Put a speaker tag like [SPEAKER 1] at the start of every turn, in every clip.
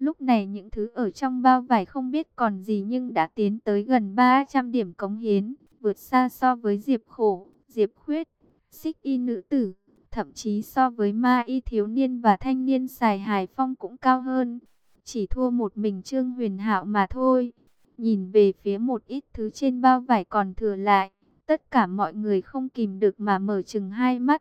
[SPEAKER 1] Lúc này những thứ ở trong bao vải không biết còn gì nhưng đã tiến tới gần 300 điểm cống hiến, vượt xa so với Diệp Khổ, Diệp Khuyết, Xích Y nữ tử, thậm chí so với Ma Y thiếu niên và thanh niên Sài Hải Phong cũng cao hơn. Chỉ thua một mình Trương Huyền Hạo mà thôi. Nhìn về phía một ít thứ trên bao vải còn thừa lại, tất cả mọi người không kìm được mà mở trừng hai mắt.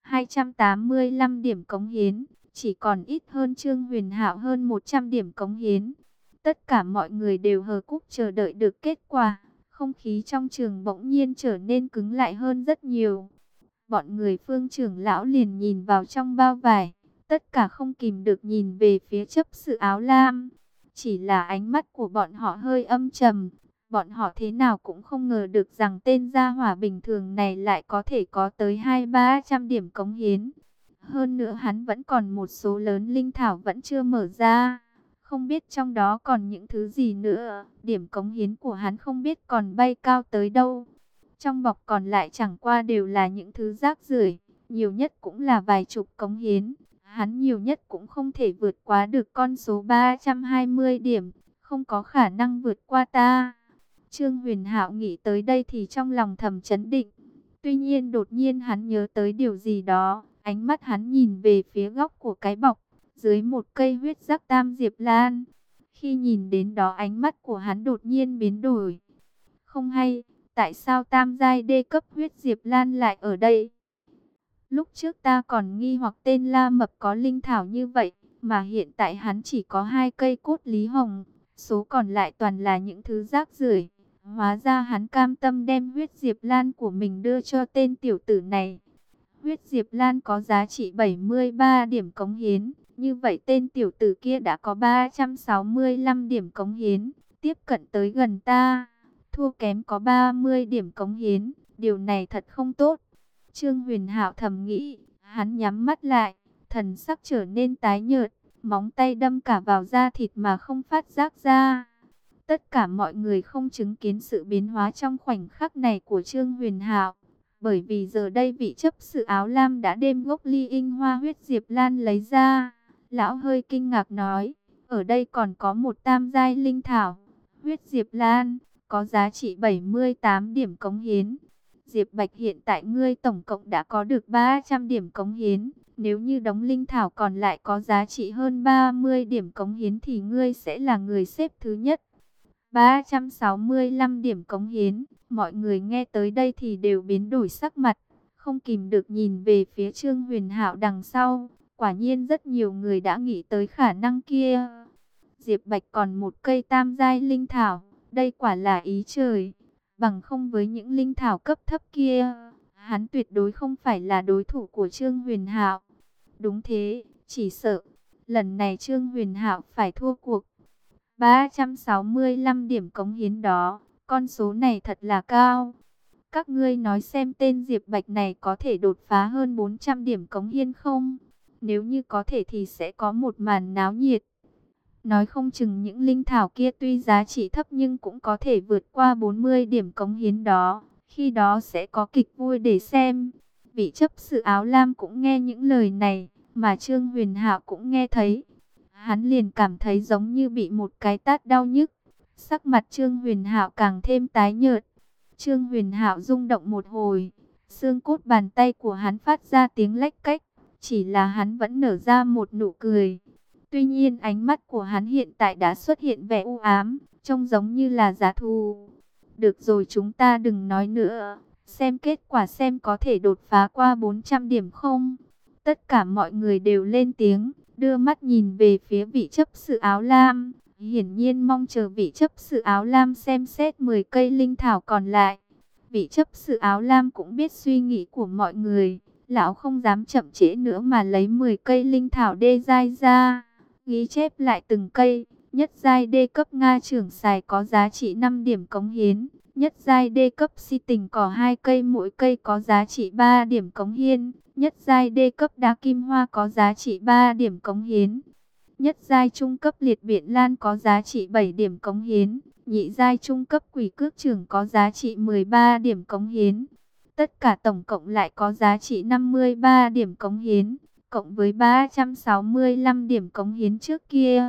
[SPEAKER 1] 285 điểm cống hiến, chỉ còn ít hơn Trương Huyền Hạo hơn 100 điểm cống hiến. Tất cả mọi người đều hờ cúc chờ đợi được kết quả. Không khí trong trường bỗng nhiên trở nên cứng lại hơn rất nhiều. Bọn người Phương trưởng lão liền nhìn vào trong bao vải, tất cả không kìm được nhìn về phía chấp sự áo lam. Chỉ là ánh mắt của bọn họ hơi âm trầm. Bọn họ thế nào cũng không ngờ được rằng tên gia hỏa bình thường này lại có thể có tới 200-300 điểm cống hiến. Hơn nữa hắn vẫn còn một số lớn linh thảo vẫn chưa mở ra. Không biết trong đó còn những thứ gì nữa. Điểm cống hiến của hắn không biết còn bay cao tới đâu. Trong bọc còn lại chẳng qua đều là những thứ rác rưởi, nhiều nhất cũng là vài chục cống hiến. Hắn nhiều nhất cũng không thể vượt quá được con số 320 điểm, không có khả năng vượt qua ta. Trương Huyền Hạo nghĩ tới đây thì trong lòng thầm chấn định. Tuy nhiên đột nhiên hắn nhớ tới điều gì đó, ánh mắt hắn nhìn về phía góc của cái bọc, dưới một cây huyết sắc tam diệp lan. Khi nhìn đến đó ánh mắt của hắn đột nhiên biến đổi. Không hay, tại sao tam giai đê cấp huyết diệp lan lại ở đây? Lúc trước ta còn nghi hoặc tên La Mập có linh thảo như vậy, mà hiện tại hắn chỉ có 2 cây cốt lý hồng, số còn lại toàn là những thứ rác rưởi. Hóa ra hắn cam tâm đem huyết diệp lan của mình đưa cho tên tiểu tử này. Huyết diệp lan có giá trị 73 điểm cống hiến, như vậy tên tiểu tử kia đã có 365 điểm cống hiến, tiếp cận tới gần ta. Thua kém có 30 điểm cống hiến, điều này thật không tốt. Trương Huyền Hạo thầm nghĩ, hắn nhắm mắt lại, thần sắc trở nên tái nhợt, móng tay đâm cả vào da thịt mà không phát giác ra. Tất cả mọi người không chứng kiến sự biến hóa trong khoảnh khắc này của Trương Huyền Hạo, bởi vì giờ đây vị chấp sự áo lam đã đem gốc ly inh hoa huyết diệp lan lấy ra. Lão hơi kinh ngạc nói, ở đây còn có một tam giai linh thảo, huyết diệp lan, có giá trị 78 điểm cống hiến. Diệp Bạch, hiện tại ngươi tổng cộng đã có được 300 điểm cống hiến. Nếu như đống linh thảo còn lại có giá trị hơn 30 điểm cống hiến thì ngươi sẽ là người xếp thứ nhất. 365 điểm cống hiến. Mọi người nghe tới đây thì đều biến đổi sắc mặt, không kìm được nhìn về phía Trương Huyền Hạo đằng sau. Quả nhiên rất nhiều người đã nghĩ tới khả năng kia. Diệp Bạch còn một cây tam giai linh thảo, đây quả là ý trời. Bằng không với những linh thảo cấp thấp kia, hắn tuyệt đối không phải là đối thủ của Trương Huyền Hạo. Đúng thế, chỉ sợ lần này Trương Huyền Hạo phải thua cuộc. 365 điểm cống hiến đó, con số này thật là cao. Các ngươi nói xem tên Diệp Bạch này có thể đột phá hơn 400 điểm cống hiến không? Nếu như có thể thì sẽ có một màn náo nhiệt. Nói không chừng những linh thảo kia tuy giá trị thấp nhưng cũng có thể vượt qua 40 điểm cống hiến đó. Khi đó sẽ có kịch vui để xem. Vị chấp sự áo lam cũng nghe những lời này, mà Trương Huyền Hạo cũng nghe thấy. Hắn liền cảm thấy giống như bị một cái tát đau nhức. Sắc mặt Trương Huyền Hạo càng thêm tái nhợt. Trương Huyền Hạo rung động một hồi, xương cốt bàn tay của hắn phát ra tiếng lách cách, chỉ là hắn vẫn nở ra một nụ cười. Tuy nhiên ánh mắt của hắn hiện tại đã xuất hiện vẻ u ám, trông giống như là giá thù. Được rồi, chúng ta đừng nói nữa, xem kết quả xem có thể đột phá qua 400 điểm không. Tất cả mọi người đều lên tiếng, đưa mắt nhìn về phía vị chấp sự áo lam. Hiển nhiên mong chờ vị chấp sự áo lam xem xét 10 cây linh thảo còn lại. Vị chấp sự áo lam cũng biết suy nghĩ của mọi người. Lão không dám chậm trễ nữa mà lấy 10 cây linh thảo đê giai ra. Ghi chép lại từng cây. Nhất giai đê cấp Nga trưởng xài có giá trị 5 điểm cống hiến. Nhất giai đê cấp si tình cỏ 2 cây, mỗi cây có giá trị 3 điểm cống hiến. Nhất giai đê cấp đá kim hoa có giá trị 3 điểm cống hiến. Nhất giai trung cấp liệt biện lan có giá trị 7 điểm cống hiến. Nhị giai trung cấp quỷ cước trưởng có giá trị 13 điểm cống hiến. Tất cả tổng cộng lại có giá trị 53 điểm cống hiến. Cộng với 365 điểm cống hiến trước kia,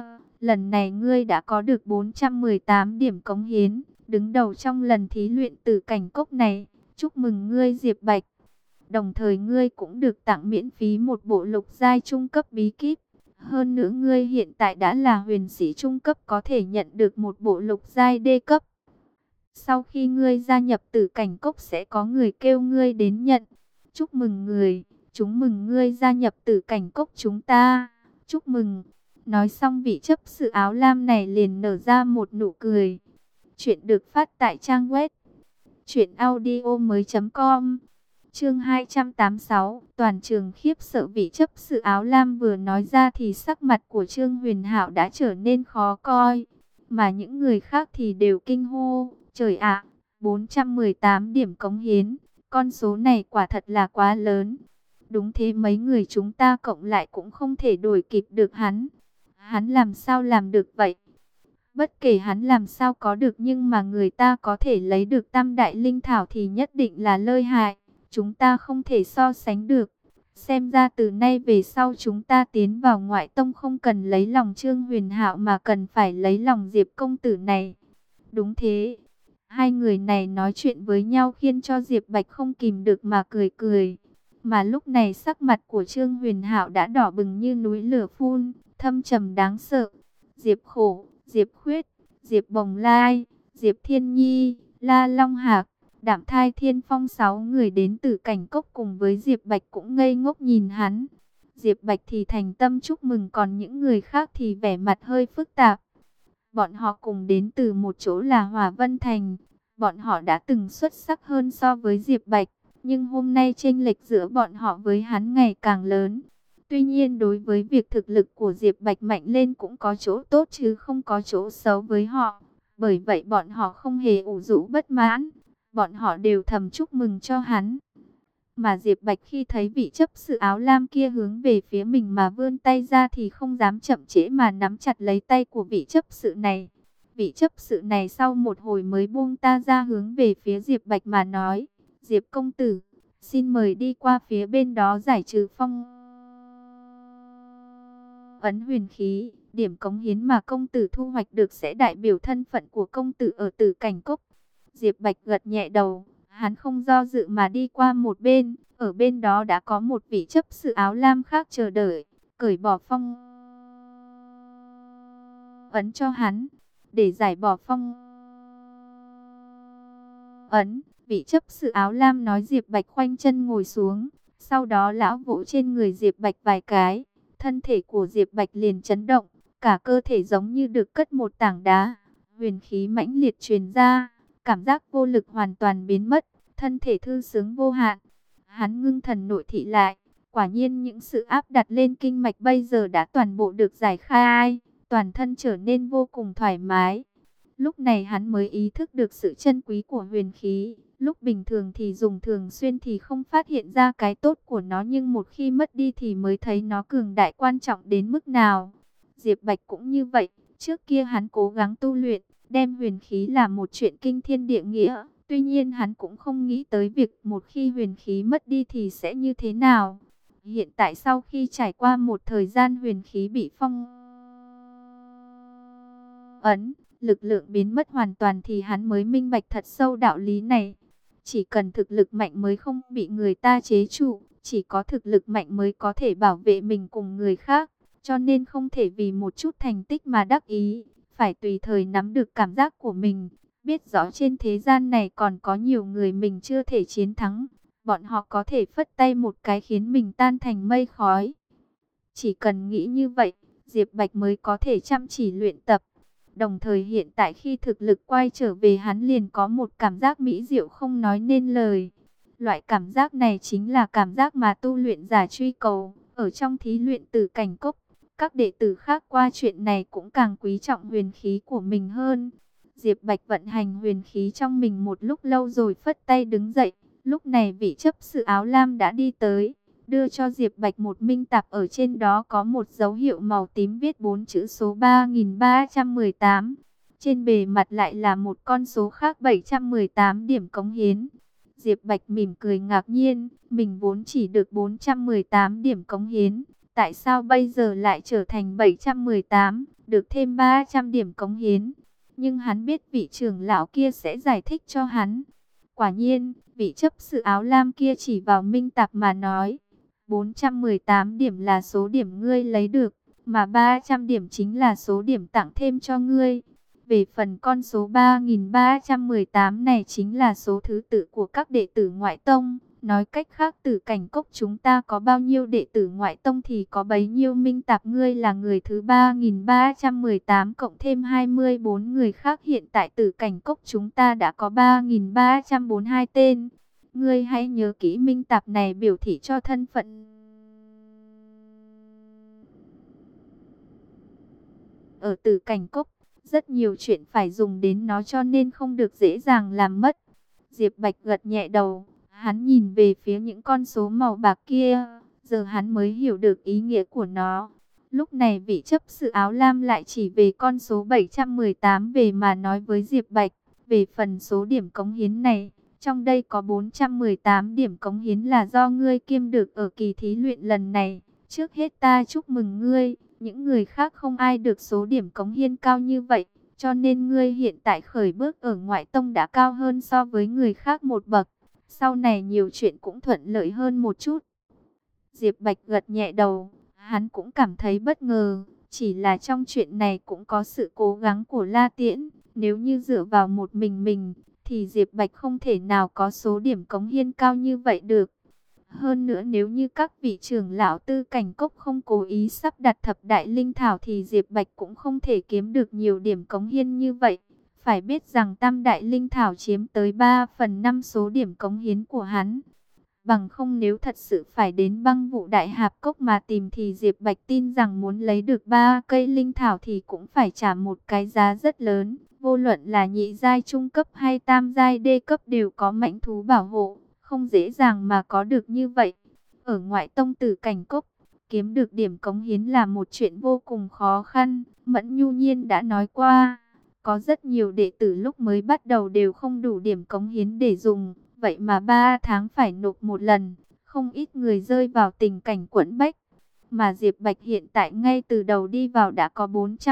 [SPEAKER 1] lần này ngươi đã có được 418 điểm cống hiến, đứng đầu trong lần thí luyện tử cảnh cốc này. Chúc mừng ngươi Diệp Bạch. Đồng thời ngươi cũng được tặng miễn phí một bộ lục giai trung cấp bí kíp. Hơn nữa ngươi hiện tại đã là huyền sĩ trung cấp, có thể nhận được một bộ lục giai đê cấp. Sau khi ngươi gia nhập tử cảnh cốc sẽ có người kêu ngươi đến nhận. Chúc mừng người, chúng mừng ngươi gia nhập tử cảnh cốc chúng ta. Chúc mừng. Nói xong vị chấp sự áo lam này liền nở ra một nụ cười. Chuyện được phát tại trang web truyệnaudiomoi.com. Chương 286, toàn trường khiếp sợ. Vị chấp sự áo lam vừa nói ra thì sắc mặt của Trương Huyền Hạo đã trở nên khó coi, mà những người khác thì đều kinh hô, trời ạ, 418 điểm cống hiến, con số này quả thật là quá lớn. Đúng thế, mấy người chúng ta cộng lại cũng không thể đuổi kịp được hắn. Hắn làm sao làm được vậy? Bất kể hắn làm sao có được, nhưng mà người ta có thể lấy được tam đại linh thảo thì nhất định là lợi hại. Chúng ta không thể so sánh được. Xem ra từ nay về sau chúng ta tiến vào ngoại tông không cần lấy lòng Trương Huyền Hạo mà cần phải lấy lòng Diệp công tử này. Đúng thế. Hai người này nói chuyện với nhau khiến cho Diệp Bạch không kìm được mà cười cười. Mà lúc này sắc mặt của Trương Huyền Hạo đã đỏ bừng như núi lửa phun, thâm trầm đáng sợ. Diệp Khổ, Diệp Khuyết, Diệp Bồng Lai, Diệp Thiên Nhi, La Long Hạc, Đạm Thai Thiên Phong, 6 người đến từ cảnh cốc cùng với Diệp Bạch cũng ngây ngốc nhìn hắn. Diệp Bạch thì thành tâm chúc mừng, còn những người khác thì vẻ mặt hơi phức tạp. Bọn họ cùng đến từ một chỗ là Hòa Vân Thành. Bọn họ đã từng xuất sắc hơn so với Diệp Bạch, nhưng hôm nay chênh lệch giữa bọn họ với hắn ngày càng lớn. Tuy nhiên đối với việc thực lực của Diệp Bạch mạnh lên cũng có chỗ tốt chứ không có chỗ xấu với họ. Bởi vậy bọn họ không hề ủ rũ bất mãn. Bọn họ đều thầm chúc mừng cho hắn. Mà Diệp Bạch khi thấy vị chấp sự áo lam kia hướng về phía mình mà vươn tay ra thì không dám chậm trễ mà nắm chặt lấy tay của vị chấp sự này. Vị chấp sự này sau một hồi mới buông ta ra, hướng về phía Diệp Bạch mà nói: Diệp công tử, xin mời đi qua phía bên đó giải trừ phong ấn huyền khí. Điểm cống hiến mà công tử thu hoạch được sẽ đại biểu thân phận của công tử ở Tử Cảnh Cốc. Diệp Bạch gật nhẹ đầu, hắn không do dự mà đi qua một bên. Ở bên đó đã có một vị chấp sự áo lam khác chờ đợi, cởi bỏ phong ấn cho hắn. Để giải bỏ phong ấn, vị chấp sự áo lam nói Diệp Bạch khoanh chân ngồi xuống. Sau đó lão vỗ trên người Diệp Bạch vài cái, thân thể của Diệp Bạch liền chấn động, cả cơ thể giống như được cất một tảng đá, huyền khí mãnh liệt truyền ra, cảm giác vô lực hoàn toàn biến mất, thân thể thư sướng vô hạn. Hắn ngưng thần nội thị lại, quả nhiên những sự áp đặt lên kinh mạch bây giờ đã toàn bộ được giải khai, toàn thân trở nên vô cùng thoải mái. Lúc này hắn mới ý thức được sự chân quý của huyền khí. Lúc bình thường thì dùng thường xuyên thì không phát hiện ra cái tốt của nó, nhưng một khi mất đi thì mới thấy nó cường đại quan trọng đến mức nào. Diệp Bạch cũng như vậy, trước kia hắn cố gắng tu luyện, đem huyền khí là một chuyện kinh thiên địa nghĩa. Tuy nhiên hắn cũng không nghĩ tới việc một khi huyền khí mất đi thì sẽ như thế nào. Hiện tại sau khi trải qua một thời gian huyền khí bị phong ấn, lực lượng biến mất hoàn toàn thì hắn mới minh bạch thật sâu đạo lý này. Chỉ cần thực lực mạnh mới không bị người ta chế trụ, chỉ có thực lực mạnh mới có thể bảo vệ mình cùng người khác. Cho nên không thể vì một chút thành tích mà đắc ý, phải tùy thời nắm được cảm giác của mình, biết rõ trên thế gian này còn có nhiều người mình chưa thể chiến thắng. Bọn họ có thể phất tay một cái khiến mình tan thành mây khói. Chỉ cần nghĩ như vậy, Diệp Bạch mới có thể chăm chỉ luyện tập. Đồng thời hiện tại khi thực lực quay trở về, hắn liền có một cảm giác mỹ diệu không nói nên lời. Loại cảm giác này chính là cảm giác mà tu luyện giả truy cầu. Ở trong thí luyện Tử Cảnh Cốc, các đệ tử khác qua chuyện này cũng càng quý trọng huyền khí của mình hơn. Diệp Bạch vận hành huyền khí trong mình một lúc lâu rồi phất tay đứng dậy. Lúc này vị chấp sự áo lam đã đi tới, đưa cho Diệp Bạch một minh tạp, ở trên đó có một dấu hiệu màu tím viết 4 chữ số 3318. Trên bề mặt lại là một con số khác 718 điểm cống hiến. Diệp Bạch mỉm cười ngạc nhiên, mình vốn chỉ được 418 điểm cống hiến, tại sao bây giờ lại trở thành 718? được thêm 300 điểm cống hiến. Nhưng hắn biết vị trưởng lão kia sẽ giải thích cho hắn. Quả nhiên, vị chấp sự áo lam kia chỉ vào Minh Tạp mà nói, 418 điểm là số điểm ngươi lấy được, mà 300 điểm chính là số điểm tặng thêm cho ngươi. Về phần con số 3318 này chính là số thứ tự của các đệ tử ngoại tông. Nói cách khác, Tử Cảnh Cốc chúng ta có bao nhiêu đệ tử ngoại tông thì có bấy nhiêu. Minh Tạp, ngươi là người thứ 3318 cộng thêm 24 người khác. Hiện tại Tử Cảnh Cốc chúng ta đã có 3342 tên. Ngươi hãy nhớ kỹ, Minh Tạp này biểu thị cho thân phận ở Tử Cảnh Cốc. Rất nhiều chuyện phải dùng đến nó cho nên không được dễ dàng làm mất. Diệp Bạch gật nhẹ đầu. Hắn nhìn về phía những con số màu bạc kia, giờ hắn mới hiểu được ý nghĩa của nó. Lúc này vị chấp sự áo lam lại chỉ về con số 718 về mà nói với Diệp Bạch. Về phần số điểm cống hiến này, trong đây có 418 điểm cống hiến là do ngươi kiêm được ở kỳ thí luyện lần này. Trước hết ta chúc mừng ngươi, những người khác không ai được số điểm cống hiến cao như vậy. Cho nên ngươi hiện tại khởi bước ở ngoại tông đã cao hơn so với người khác một bậc. Sau này nhiều chuyện cũng thuận lợi hơn một chút. Diệp Bạch gật nhẹ đầu, hắn cũng cảm thấy bất ngờ, chỉ là trong chuyện này cũng có sự cố gắng của La Tiễn. Nếu như dựa vào một mình, thì Diệp Bạch không thể nào có số điểm cống hiến cao như vậy được. Hơn nữa nếu như các vị trưởng lão Tư Cảnh Cốc không cố ý sắp đặt thập đại linh thảo thì Diệp Bạch cũng không thể kiếm được nhiều điểm cống hiến như vậy. Phải biết rằng tam đại linh thảo chiếm tới 3/5 số điểm cống hiến của hắn. Bằng không nếu thật sự phải đến Băng Vụ Đại Hạp Cốc mà tìm thì Diệp Bạch tin rằng muốn lấy được 3 cây linh thảo thì cũng phải trả một cái giá rất lớn. Vô luận là nhị giai trung cấp hay tam giai đê cấp đều có mãnh thú bảo hộ, không dễ dàng mà có được như vậy. Ở ngoại tông Tử Cảnh Cốc, kiếm được điểm cống hiến là một chuyện vô cùng khó khăn. Mẫn Nhu Nhiên đã nói qua, có rất nhiều đệ tử lúc mới bắt đầu đều không đủ điểm cống hiến để dùng, vậy mà 3 tháng phải nộp một lần, không ít người rơi vào tình cảnh quẫn bách. Mà Diệp Bạch hiện tại ngay từ đầu đi vào đã có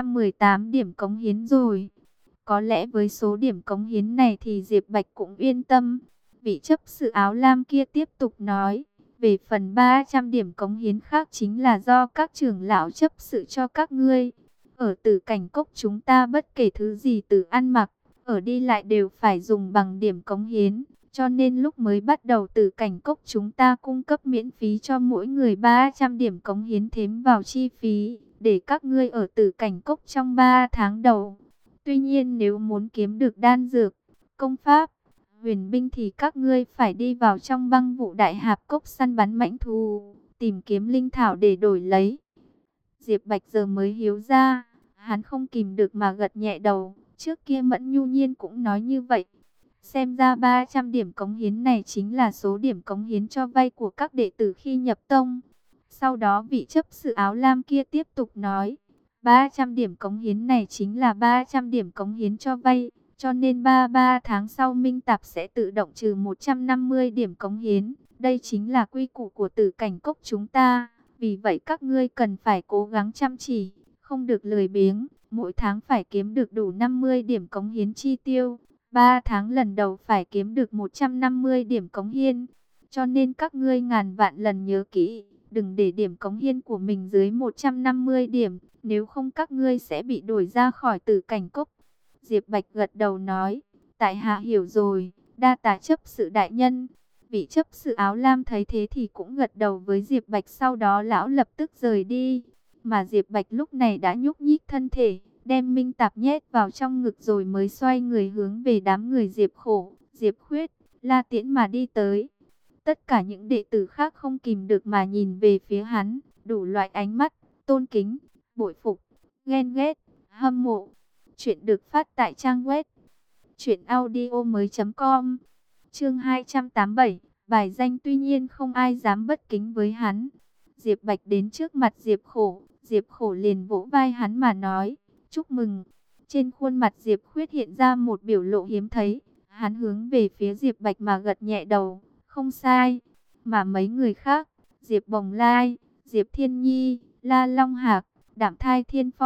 [SPEAKER 1] 418 điểm cống hiến rồi. Có lẽ với số điểm cống hiến này thì Diệp Bạch cũng yên tâm. Vị chấp sự áo lam kia tiếp tục nói, về phần 300 điểm cống hiến khác chính là do các trưởng lão chấp sự cho các ngươi. Ở Tử Cảnh Cốc chúng ta bất kể thứ gì từ ăn mặc, ở đi lại đều phải dùng bằng điểm cống hiến. Cho nên lúc mới bắt đầu Tử Cảnh Cốc chúng ta cung cấp miễn phí cho mỗi người 300 điểm cống hiến thêm vào chi phí, để các ngươi ở Tử Cảnh Cốc trong 3 tháng đầu. Tuy nhiên nếu muốn kiếm được đan dược, công pháp, huyền binh thì các ngươi phải đi vào trong Băng Vụ Đại Hạp Cốc săn bắn mãnh thú, tìm kiếm linh thảo để đổi lấy. Diệp Bạch giờ mới hiểu ra, hắn không kìm được mà gật nhẹ đầu, trước kia Mẫn Nhu Nhiên cũng nói như vậy. Xem ra 300 điểm cống hiến này chính là số điểm cống hiến cho vay của các đệ tử khi nhập tông. Sau đó vị chấp sự áo lam kia tiếp tục nói, 300 điểm cống hiến này chính là 300 điểm cống hiến cho vay, cho nên 3 tháng sau Minh Tạp sẽ tự động trừ 150 điểm cống hiến. Đây chính là quy củ của Tử Cảnh Cốc chúng ta, vì vậy các ngươi cần phải cố gắng chăm chỉ, không được lười biếng, mỗi tháng phải kiếm được đủ 50 điểm cống hiến chi tiêu. 3 tháng lần đầu phải kiếm được 150 điểm cống hiến. Cho nên các ngươi ngàn vạn lần nhớ kỹ, đừng để điểm cống hiến của mình dưới 150 điểm, nếu không các ngươi sẽ bị đuổi ra khỏi Tử Cảnh Cốc. Diệp Bạch gật đầu nói, tại hạ hiểu rồi, đa tạ chấp sự đại nhân. Vị chấp sự áo lam thấy thế thì cũng gật đầu với Diệp Bạch, sau đó lão lập tức rời đi. Mà Diệp Bạch lúc này đã nhúc nhích thân thể, đem Minh Tạp nhét vào trong ngực rồi mới xoay người hướng về đám người Diệp Khổ, Diệp Khuyết, La Tiễn mà đi tới. Tất cả những đệ tử khác không kìm được mà nhìn về phía hắn, đủ loại ánh mắt, tôn kính, bội phục, ghen ghét, hâm mộ. Chuyện được phát tại trang web truyệnaudiomoi.com. Chương 287, bài danh. Tuy nhiên không ai dám bất kính với hắn. Diệp Bạch đến trước mặt Diệp Khổ liền vỗ vai hắn mà nói, chúc mừng. Trên khuôn mặt Diệp Khuyết hiện ra một biểu lộ hiếm thấy, hắn hướng về phía Diệp Bạch mà gật nhẹ đầu, không sai. Mà mấy người khác, Diệp Bồng Lai, Diệp Thiên Nhi, La Long Hạc, Đạm Thai Thiên Phong,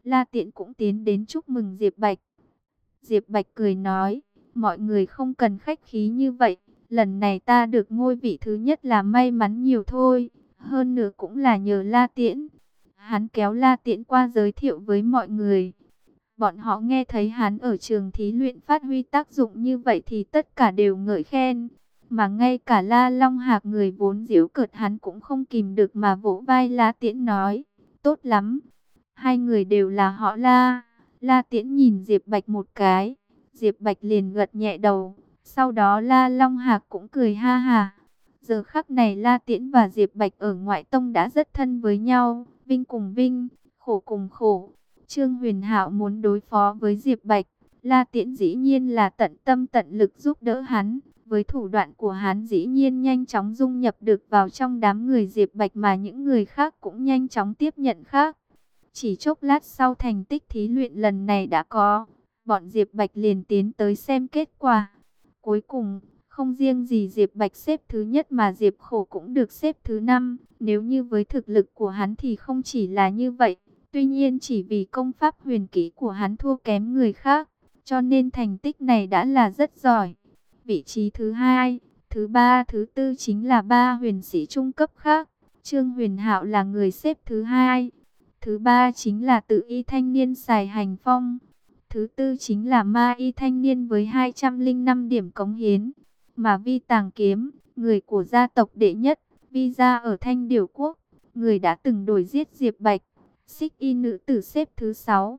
[SPEAKER 1] La Tiễn cũng tiến đến chúc mừng Diệp Bạch. Diệp Bạch cười nói, mọi người không cần khách khí như vậy, lần này ta được ngôi vị thứ nhất là may mắn nhiều thôi, hơn nữa cũng là nhờ La Tiễn. Hắn kéo La Tiễn qua giới thiệu với mọi người. Bọn họ nghe thấy hắn ở trường thí luyện phát huy tác dụng như vậy thì tất cả đều ngợi khen. Mà ngay cả La Long Hạc người vốn giễu cợt hắn cũng không kìm được mà vỗ vai La Tiễn nói, tốt lắm. Hai người đều là họ La. La Tiễn nhìn Diệp Bạch một cái, Diệp Bạch liền gật nhẹ đầu. Sau đó La Long Hạc cũng cười ha ha. Giờ khắc này La Tiễn và Diệp Bạch ở ngoại tông đã rất thân với nhau, vinh cùng vinh, khổ cùng khổ. Trương Huyền Hạo muốn đối phó với Diệp Bạch, La Tiễn dĩ nhiên là tận tâm tận lực giúp đỡ hắn. Với thủ đoạn của hắn dĩ nhiên nhanh chóng dung nhập được vào trong đám người Diệp Bạch mà những người khác cũng nhanh chóng tiếp nhận khác. Chỉ chốc lát sau thành tích thí luyện lần này đã có, bọn Diệp Bạch liền tiến tới xem kết quả. Cuối cùng, không riêng gì Diệp Bạch xếp thứ nhất mà Diệp Khổ cũng được xếp thứ 5. Nếu như với thực lực của hắn thì không chỉ là như vậy. Tuy nhiên chỉ vì công pháp huyền kỹ của hắn thua kém người khác, cho nên thành tích này đã là rất giỏi. Vị trí thứ 2, thứ 3, thứ 4 chính là 3 huyền sĩ trung cấp khác. Trương Huyền Hạo là người xếp thứ 2. Thứ 3 chính là tự y thanh niên Sài Hành Phong. Thứ 4 chính là ma y thanh niên với 205 điểm cống hiến. Mà Vi Tàng Kiếm, người của gia tộc đệ nhất, Vi gia ở Thanh Điểu Quốc, người đã từng đuổi giết Diệp Bạch. Xích y nữ tử xếp thứ 6.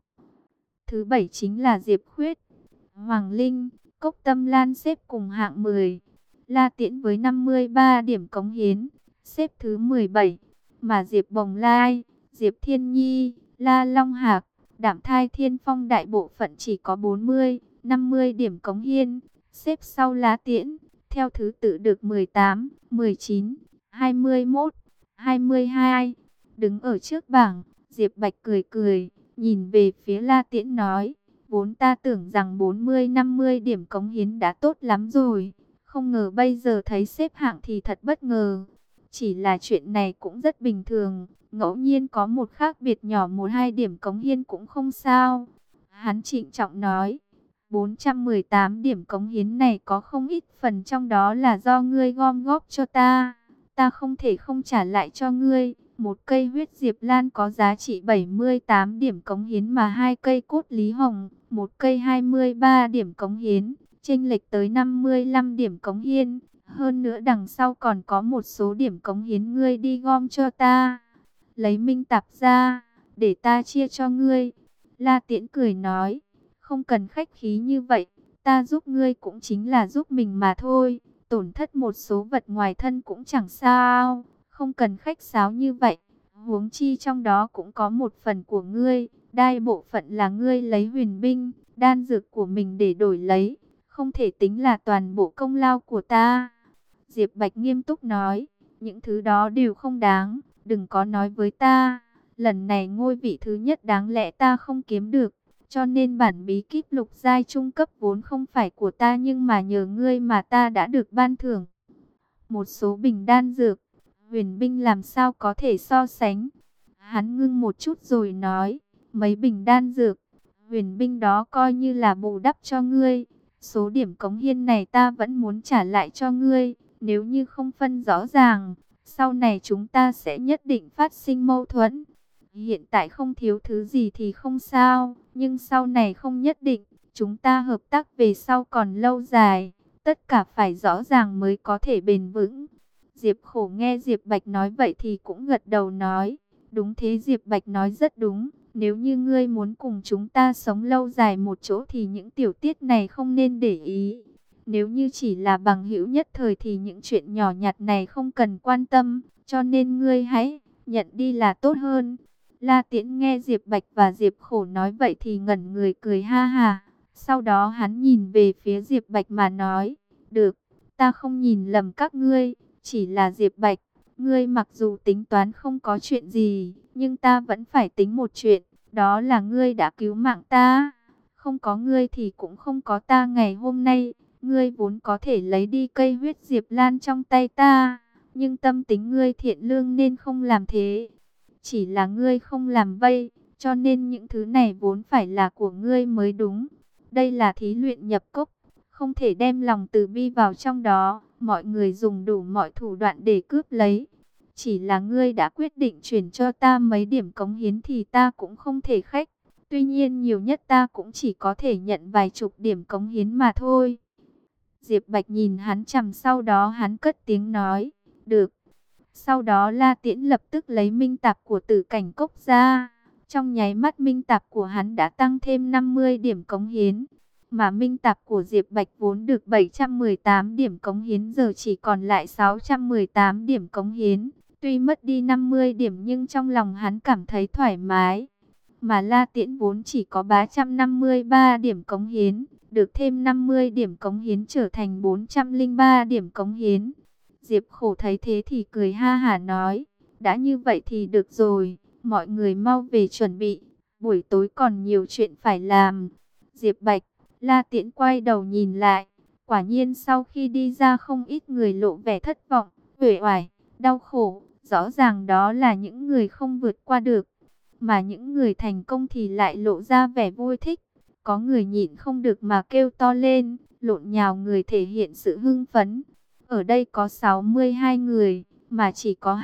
[SPEAKER 1] Thứ 7 chính là Diệp Khuyết. Hoàng Linh, Cốc Tâm Lan xếp cùng hạng 10. La Tiễn với 53 điểm cống hiến, xếp thứ 17. Mà Diệp Bồng Lai, Diệp Thiên Nhi, La Long Hạc, Đạm Thai Thiên Phong đại bộ phận chỉ có 40, 50 điểm cống hiến, xếp sau La Tiễn, theo thứ tự được 18, 19, 21, 22. Đứng ở trước bảng, Diệp Bạch cười cười, nhìn về phía La Tiễn nói, vốn ta tưởng rằng 40-50 điểm cống hiến đã tốt lắm rồi, không ngờ bây giờ thấy xếp hạng thì thật bất ngờ. Chỉ là chuyện này cũng rất bình thường, ngẫu nhiên có một khác biệt nhỏ 1-2 điểm cống hiến cũng không sao. Hắn trịnh trọng nói, 418 điểm cống hiến này có không ít phần trong đó là do ngươi gom góp cho ta. Ta không thể không trả lại cho ngươi. Một cây huyết diệp lan có giá trị 78 điểm cống hiến mà 2 cây cốt lý hồng, một cây 23 điểm cống hiến, chênh lệch tới 55 điểm cống hiến. Hơn nữa đằng sau còn có một số điểm cống hiến ngươi đi gom cho ta. Lấy minh tạp ra, để ta chia cho ngươi. La Tiễn cười nói, không cần khách khí như vậy, ta giúp ngươi cũng chính là giúp mình mà thôi. Tổn thất một số vật ngoài thân cũng chẳng sao, không cần khách sáo như vậy. Huống chi trong đó cũng có một phần của ngươi, đai bộ phận là ngươi lấy huyền binh, đan dược của mình để đổi lấy, không thể tính là toàn bộ công lao của ta. Diệp Bạch nghiêm túc nói, những thứ đó đều không đáng, đừng có nói với ta. Lần này ngôi vị thứ nhất đáng lẽ ta không kiếm được, cho nên bản bí kíp lục giai trung cấp vốn không phải của ta, nhưng mà nhờ ngươi mà ta đã được ban thưởng một số bình đan dược. Huyền binh làm sao có thể so sánh. Hắn ngưng một chút rồi nói, mấy bình đan dược, huyền binh đó coi như là bù đắp cho ngươi. Số điểm cống hiến này ta vẫn muốn trả lại cho ngươi. Nếu như không phân rõ ràng, sau này chúng ta sẽ nhất định phát sinh mâu thuẫn. Hiện tại không thiếu thứ gì thì không sao, nhưng sau này không nhất định. Chúng ta hợp tác về sau còn lâu dài, tất cả phải rõ ràng mới có thể bền vững. Diệp Khổ nghe Diệp Bạch nói vậy thì cũng gật đầu nói, đúng thế, Diệp Bạch nói rất đúng. Nếu như ngươi muốn cùng chúng ta sống lâu dài một chỗ thì những tiểu tiết này không nên để ý. Nếu như chỉ là bằng hữu nhất thời thì những chuyện nhỏ nhặt này không cần quan tâm, cho nên ngươi hãy nhận đi là tốt hơn. La Tiễn nghe Diệp Bạch và Diệp Khổ nói vậy thì ngẩn người cười ha ha. Sau đó hắn nhìn về phía Diệp Bạch mà nói, được, ta không nhìn lầm các ngươi, chỉ là Diệp Bạch, ngươi mặc dù tính toán không có chuyện gì, nhưng ta vẫn phải tính một chuyện, đó là ngươi đã cứu mạng ta. Không có ngươi thì cũng không có ta ngày hôm nay. Ngươi vốn có thể lấy đi cây huyết diệp lan trong tay ta, nhưng tâm tính ngươi thiện lương nên không làm thế. Chỉ là ngươi không làm vậy, cho nên những thứ này vốn phải là của ngươi mới đúng. Đây là thí luyện nhập cốc, không thể đem lòng từ bi vào trong đó. Mọi người dùng đủ mọi thủ đoạn để cướp lấy. Chỉ là ngươi đã quyết định chuyển cho ta mấy điểm cống hiến thì ta cũng không thể khách. Tuy nhiên nhiều nhất ta cũng chỉ có thể nhận vài chục điểm cống hiến mà thôi. Diệp Bạch nhìn hắn chằm, sau đó hắn cất tiếng nói, được. Sau đó La Tiễn lập tức lấy minh tạp của Tử Cảnh Cốc ra. Trong nháy mắt minh tạp của hắn đã tăng thêm 50 điểm cống hiến. Mà minh tạp của Diệp Bạch vốn được 718 điểm cống hiến giờ chỉ còn lại 618 điểm cống hiến. Tuy mất đi 50 điểm nhưng trong lòng hắn cảm thấy thoải mái. Mà La Tiễn vốn chỉ có 353 điểm cống hiến, được thêm 50 điểm cống hiến trở thành 403 điểm cống hiến. Diệp Khổ thấy thế thì cười ha hả nói, đã như vậy thì được rồi, mọi người mau về chuẩn bị, buổi tối còn nhiều chuyện phải làm. Diệp Bạch, La Tiễn quay đầu nhìn lại, quả nhiên sau khi đi ra không ít người lộ vẻ thất vọng, uể oải, đau khổ, rõ ràng đó là những người không vượt qua được. Mà những người thành công thì lại lộ ra vẻ vui thích. Có người nhịn không được mà kêu to lên, lộn nhào người thể hiện sự hưng phấn. Ở đây có 62 người, mà chỉ có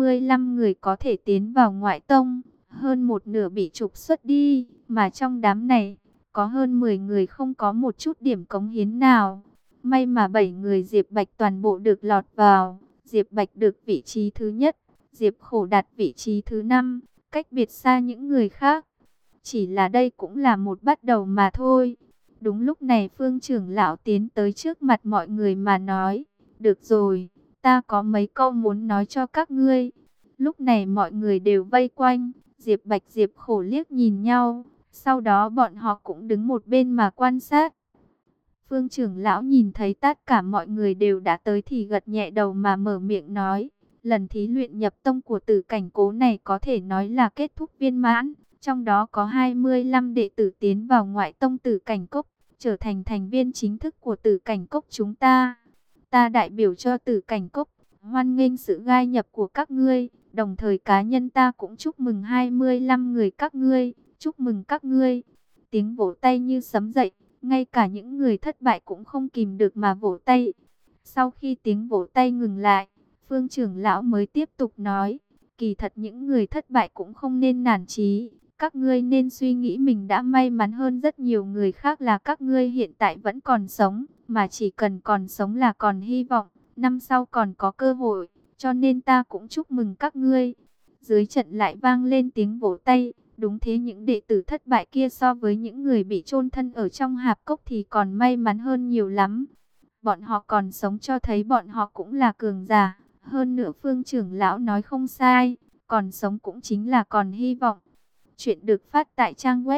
[SPEAKER 1] 25 người có thể tiến vào ngoại tông. Hơn một nửa bị trục xuất đi, mà trong đám này, có hơn 10 người không có một chút điểm cống hiến nào. May mà 7 người Diệp Bạch toàn bộ được lọt vào. Diệp Bạch được vị trí thứ nhất, Diệp Khổ đạt vị trí thứ 5. Cách biệt xa những người khác. Chỉ là đây cũng là một bắt đầu mà thôi. Đúng lúc này Phương trưởng lão tiến tới trước mặt mọi người mà nói, được rồi, ta có mấy câu muốn nói cho các ngươi. Lúc này mọi người đều vây quanh, Diệp Bạch Diệp Khổ liếc nhìn nhau, sau đó bọn họ cũng đứng một bên mà quan sát. Phương trưởng lão nhìn thấy tất cả mọi người đều đã tới thì gật nhẹ đầu mà mở miệng nói, lần thí luyện nhập tông của Tử Cảnh Cố này có thể nói là kết thúc viên mãn. Trong đó có 25 đệ tử tiến vào ngoại tông Tử Cảnh Cốc, trở thành thành viên chính thức của Tử Cảnh Cốc chúng ta. Ta đại biểu cho Tử Cảnh Cốc, hoan nghênh sự gia nhập của các ngươi. Đồng thời cá nhân ta cũng chúc mừng 25 người các ngươi, chúc mừng các ngươi. Tiếng vỗ tay như sấm dậy, ngay cả những người thất bại cũng không kìm được mà vỗ tay. Sau khi tiếng vỗ tay ngừng lại, Phương trưởng lão mới tiếp tục nói, kỳ thật những người thất bại cũng không nên nản chí. Các ngươi nên suy nghĩ mình đã may mắn hơn rất nhiều người khác là các ngươi hiện tại vẫn còn sống, mà chỉ cần còn sống là còn hy vọng, năm sau còn có cơ hội, cho nên ta cũng chúc mừng các ngươi. Dưới trận lại vang lên tiếng vỗ tay, đúng thế, những đệ tử thất bại kia so với những người bị chôn thân ở trong hạp cốc thì còn may mắn hơn nhiều lắm. Bọn họ còn sống cho thấy bọn họ cũng là cường giả, hơn nữa Phương trưởng lão nói không sai, còn sống cũng chính là còn hy vọng. Chuyện được phát tại trang web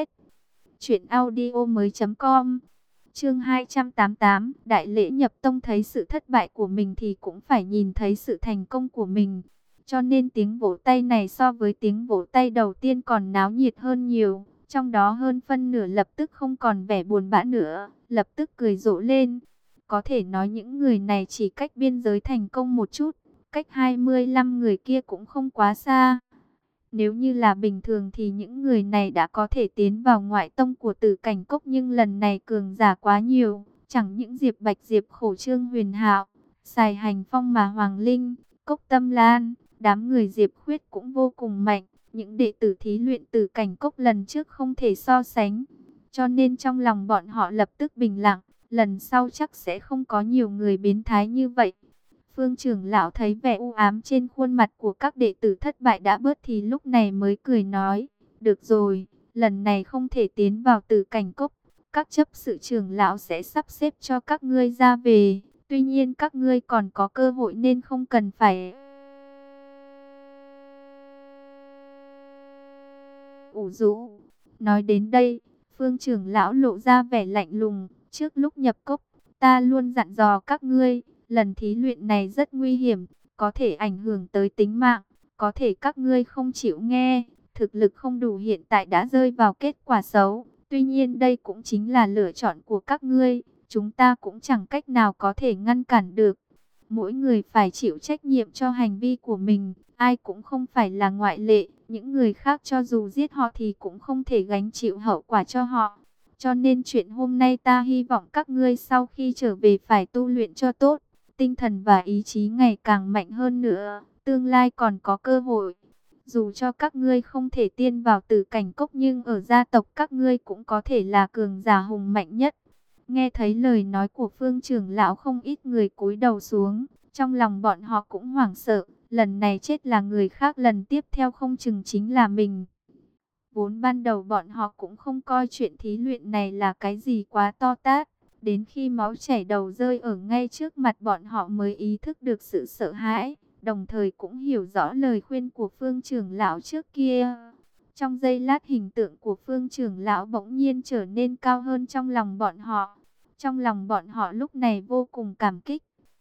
[SPEAKER 1] truyệnaudiomoi.com. Chương 288, Đại lễ nhập tông, thấy sự thất bại của mình thì cũng phải nhìn thấy sự thành công của mình. Cho nên tiếng vỗ tay này so với tiếng vỗ tay đầu tiên còn náo nhiệt hơn nhiều. Trong đó hơn phân nửa lập tức không còn vẻ buồn bã nữa, lập tức cười rộ lên. Có thể nói những người này chỉ cách biên giới thành công một chút, cách 25 người kia cũng không quá xa. Nếu như là bình thường thì những người này đã có thể tiến vào ngoại tông của Tử Cảnh Cốc, nhưng lần này cường giả quá nhiều, chẳng những Diệp Bạch, Diệp Khổ, Trương Huyền Hạo, Sài Hành Phong mà Hoàng Linh, Cốc Tâm Lan, đám người Diệp Khuyết cũng vô cùng mạnh, những đệ tử thí luyện Tử Cảnh Cốc lần trước không thể so sánh. Cho nên trong lòng bọn họ lập tức bình lặng, lần sau chắc sẽ không có nhiều người biến thái như vậy. Phương trưởng lão thấy vẻ u ám trên khuôn mặt của các đệ tử thất bại đã bớt thì lúc này mới cười nói, được rồi, lần này không thể tiến vào Tử Cảnh Cốc, các chấp sự trưởng lão sẽ sắp xếp cho các ngươi ra về, tuy nhiên các ngươi còn có cơ hội nên không cần phải ủ rũ. Nói đến đây, Phương trưởng lão lộ ra vẻ lạnh lùng, trước lúc nhập cốc, ta luôn dặn dò các ngươi, lần thí luyện này rất nguy hiểm, có thể ảnh hưởng tới tính mạng, có thể các ngươi không chịu nghe, thực lực không đủ hiện tại đã rơi vào kết quả xấu. Tuy nhiên đây cũng chính là lựa chọn của các ngươi, chúng ta cũng chẳng cách nào có thể ngăn cản được. Mỗi người phải chịu trách nhiệm cho hành vi của mình, ai cũng không phải là ngoại lệ. Những người khác cho dù giết họ thì cũng không thể gánh chịu hậu quả cho họ. Cho nên chuyện hôm nay ta hy vọng các ngươi sau khi trở về phải tu luyện cho tốt, tinh thần và ý chí ngày càng mạnh hơn nữa, tương lai còn có cơ hội. Dù cho các ngươi không thể tiên vào Tử Cảnh Cốc nhưng ở gia tộc các ngươi cũng có thể là cường giả hùng mạnh nhất. Nghe thấy lời nói của Phương trưởng lão, không ít người cúi đầu xuống, trong lòng bọn họ cũng hoảng sợ, lần này chết là người khác, lần tiếp theo không chừng chính là mình. Vốn ban đầu bọn họ cũng không coi chuyện thí luyện này là cái gì quá to tát. Đến khi máu chảy đầu rơi ở ngay trước mặt bọn họ mới ý thức được sự sợ hãi. Đồng thời cũng hiểu rõ lời khuyên của Phương trưởng lão trước kia. Trong giây lát hình tượng của Phương trưởng lão bỗng nhiên trở nên cao hơn trong lòng bọn họ. Trong lòng bọn họ lúc này vô cùng cảm kích.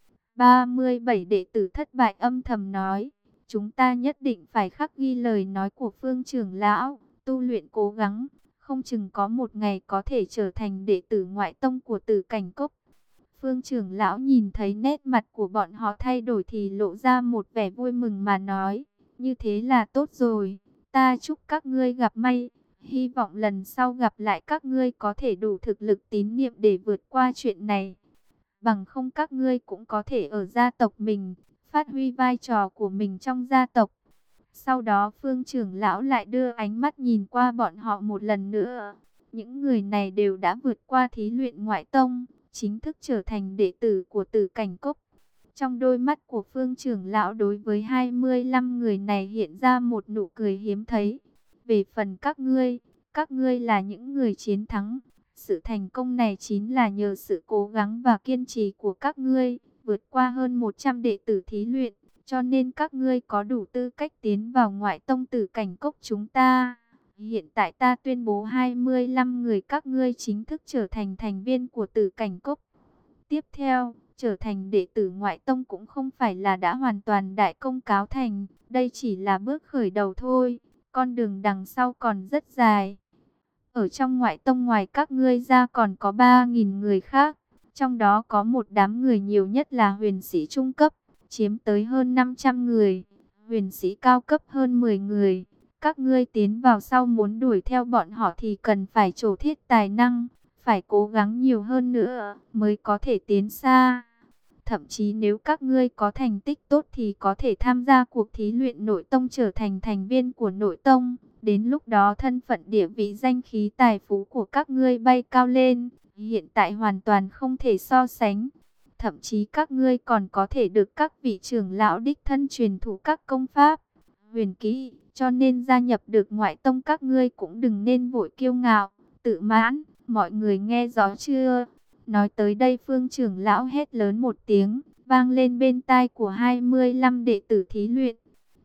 [SPEAKER 1] 37 đệ tử thất bại âm thầm nói. Chúng ta nhất định phải khắc ghi lời nói của Phương trưởng lão. Tu luyện cố gắng, không chừng có một ngày có thể trở thành đệ tử ngoại tông của Tử Cảnh Cốc. Phương trưởng lão nhìn thấy nét mặt của bọn họ thay đổi thì lộ ra một vẻ vui mừng mà nói, như thế là tốt rồi, ta chúc các ngươi gặp may, hy vọng lần sau gặp lại các ngươi có thể đủ thực lực tín niệm để vượt qua chuyện này. Bằng không các ngươi cũng có thể ở gia tộc mình, phát huy vai trò của mình trong gia tộc. Sau đó Phương trưởng lão lại đưa ánh mắt nhìn qua bọn họ một lần nữa. Những người này đều đã vượt qua thí luyện ngoại tông, chính thức trở thành đệ tử của Tử Cảnh Cốc. Trong đôi mắt của Phương trưởng lão đối với 25 người này hiện ra một nụ cười hiếm thấy. Về phần các ngươi là những người chiến thắng. Sự thành công này chính là nhờ sự cố gắng và kiên trì của các ngươi, vượt qua hơn 100 đệ tử thí luyện. Cho nên các ngươi có đủ tư cách tiến vào ngoại tông Tử Cảnh Cốc chúng ta. Hiện tại ta tuyên bố 25 người các ngươi chính thức trở thành thành viên của Tử Cảnh Cốc. Tiếp theo, trở thành đệ tử ngoại tông cũng không phải là đã hoàn toàn đại công cáo thành. Đây chỉ là bước khởi đầu thôi. Con đường đằng sau còn rất dài. Ở trong ngoại tông ngoài các ngươi ra còn có 3.000 người khác. Trong đó có một đám người nhiều nhất là huyền sĩ trung cấp, chiếm tới hơn 500 người, huyền sĩ cao cấp hơn 10 người. Các ngươi tiến vào sau muốn đuổi theo bọn họ thì cần phải trổ thiết tài năng, phải cố gắng nhiều hơn nữa mới có thể tiến xa. Thậm chí nếu các ngươi có thành tích tốt thì có thể tham gia cuộc thí luyện nội tông trở thành thành viên của nội tông. Đến lúc đó thân phận địa vị danh khí tài phú của các ngươi bay cao lên, hiện tại hoàn toàn không thể so sánh. Thậm chí các ngươi còn có thể được các vị trưởng lão đích thân truyền thụ các công pháp, huyền kỹ, cho nên gia nhập được ngoại tông các ngươi cũng đừng nên vội kiêu ngạo, tự mãn, mọi người nghe rõ chưa? Nói tới đây Phương trưởng lão hét lớn một tiếng, vang lên bên tai của 25 đệ tử thí luyện.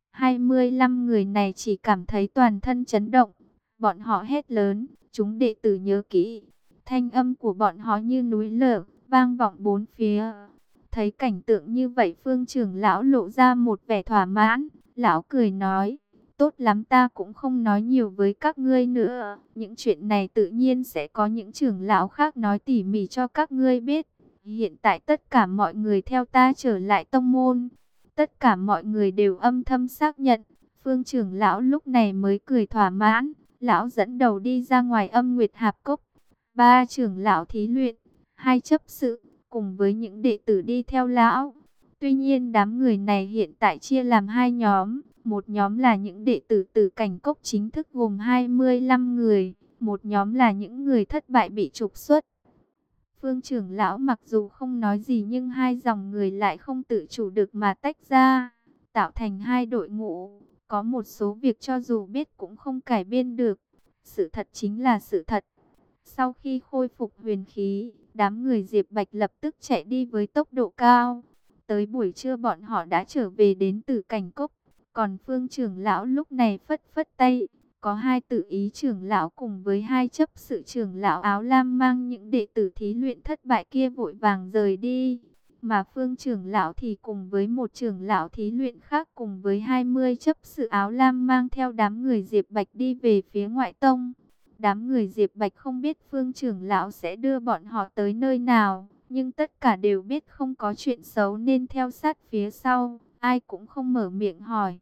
[SPEAKER 1] 25 người này chỉ cảm thấy toàn thân chấn động, bọn họ hét lớn, chúng đệ tử nhớ kỹ. Thanh âm của bọn họ như núi lở, vang vọng bốn phía. Thấy cảnh tượng như vậy Phương trưởng lão lộ ra một vẻ thỏa mãn, lão cười nói, tốt lắm ta cũng không nói nhiều với các ngươi nữa. Những chuyện này tự nhiên sẽ có những trưởng lão khác nói tỉ mỉ cho các ngươi biết. Hiện tại tất cả mọi người theo ta trở lại tông môn. Tất cả mọi người đều âm thầm xác nhận. Phương trưởng lão lúc này mới cười thỏa mãn. Lão dẫn đầu đi ra ngoài Âm Nguyệt Hạp Cốc. 3 trưởng lão thí luyện, 2 chấp sự, cùng với những đệ tử đi theo lão. Tuy nhiên đám người này hiện tại chia làm 2 nhóm. Một nhóm là những đệ tử Tử Cảnh Cốc chính thức gồm 25 người. Một nhóm là những người thất bại bị trục xuất. Phương trưởng lão mặc dù không nói gì nhưng hai dòng người lại không tự chủ được mà tách ra, tạo thành 2 đội ngũ. Có một số việc cho dù biết cũng không cải biên được. Sự thật chính là sự thật. Sau khi khôi phục huyền khí, đám người Diệp Bạch lập tức chạy đi với tốc độ cao. Tới buổi trưa bọn họ đã trở về đến Tử Cảnh Cốc. Còn Phương trưởng lão lúc này phất phất tay. Có 2 tự ý trưởng lão cùng với 2 chấp sự trưởng lão áo lam mang những đệ tử thí luyện thất bại kia vội vàng rời đi. Mà Phương trưởng lão thì cùng với một trưởng lão thí luyện khác cùng với 20 chấp sự áo lam mang theo đám người Diệp Bạch đi về phía ngoại tông. Đám người Diệp Bạch không biết Phương trưởng lão sẽ đưa bọn họ tới nơi nào, nhưng tất cả đều biết không có chuyện xấu nên theo sát phía sau, ai cũng không mở miệng hỏi.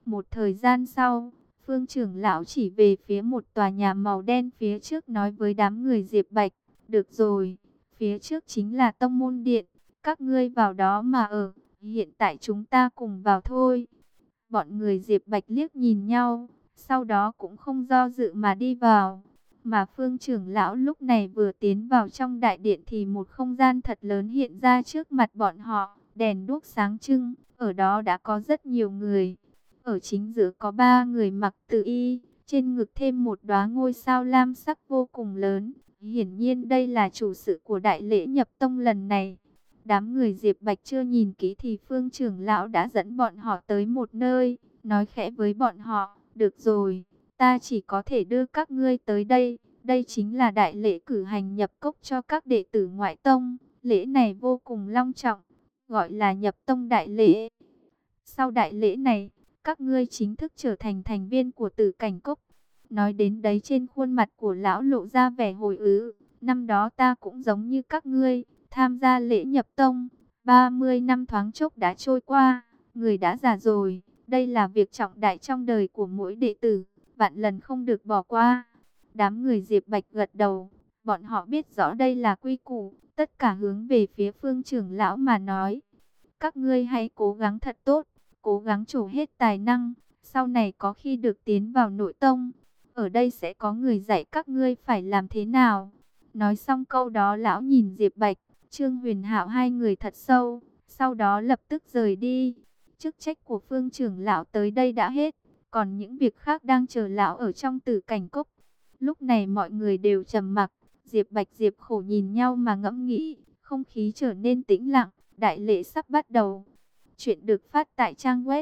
[SPEAKER 1] Một thời gian sau, Phương trưởng lão chỉ về phía một tòa nhà màu đen phía trước nói với đám người Diệp Bạch, được rồi, phía trước chính là tông môn điện, các ngươi vào đó mà ở, hiện tại chúng ta cùng vào thôi. Bọn người Diệp Bạch liếc nhìn nhau, sau đó cũng không do dự mà đi vào. Mà Phương trưởng lão lúc này vừa tiến vào trong đại điện thì một không gian thật lớn hiện ra trước mặt bọn họ, đèn đuốc sáng trưng, ở đó đã có rất nhiều người. Ở chính giữa có 3 người mặc tử y, trên ngực thêm một đóa ngôi sao lam sắc vô cùng lớn. Hiển nhiên đây là chủ sự của đại lễ nhập tông lần này. Đám người Diệp Bạch chưa nhìn kỹ thì Phương trưởng lão đã dẫn bọn họ tới một nơi, nói khẽ với bọn họ, được rồi, ta chỉ có thể đưa các ngươi tới đây. Đây chính là đại lễ cử hành nhập cốc cho các đệ tử ngoại tông. Lễ này vô cùng long trọng, gọi là nhập tông đại lễ. Sau đại lễ này, các ngươi chính thức trở thành thành viên của Tử Cảnh Cốc. Nói đến đấy trên khuôn mặt của lão lộ ra vẻ hồi ức. Năm đó ta cũng giống như các ngươi, tham gia lễ nhập tông. 30 năm thoáng chốc đã trôi qua, người đã già rồi. Đây là việc trọng đại trong đời của mỗi đệ tử, vạn lần không được bỏ qua. Đám người Diệp Bạch gật đầu, bọn họ biết rõ đây là quy củ, tất cả hướng về phía Phương trưởng lão mà nói. Các ngươi hãy cố gắng thật tốt, cố gắng trổ hết tài năng, sau này có khi được tiến vào nội tông. Ở đây sẽ có người dạy các ngươi phải làm thế nào. Nói xong câu đó lão nhìn Diệp Bạch, Trương Huyền Hạo 2 người thật sâu, sau đó lập tức rời đi. Chức trách của Phương trưởng lão tới đây đã hết, còn những việc khác đang chờ lão ở trong Tử Cảnh Cốc. Lúc này mọi người đều trầm mặc, Diệp Bạch Diệp Khổ nhìn nhau mà ngẫm nghĩ, không khí trở nên tĩnh lặng, đại lễ sắp bắt đầu. Chuyện được phát tại trang web